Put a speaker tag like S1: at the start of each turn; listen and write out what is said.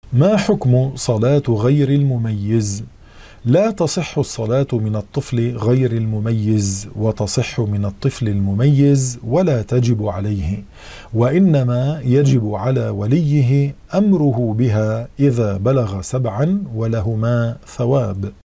S1: ما حكم صلاة غير المميز؟ لا تصح الصلاة من الطفل غير المميز، وتصح من الطفل المميز ولا تجب عليه، وإنما يجب على وليه أمره بها إذا بلغ 7 ولهما ثواب.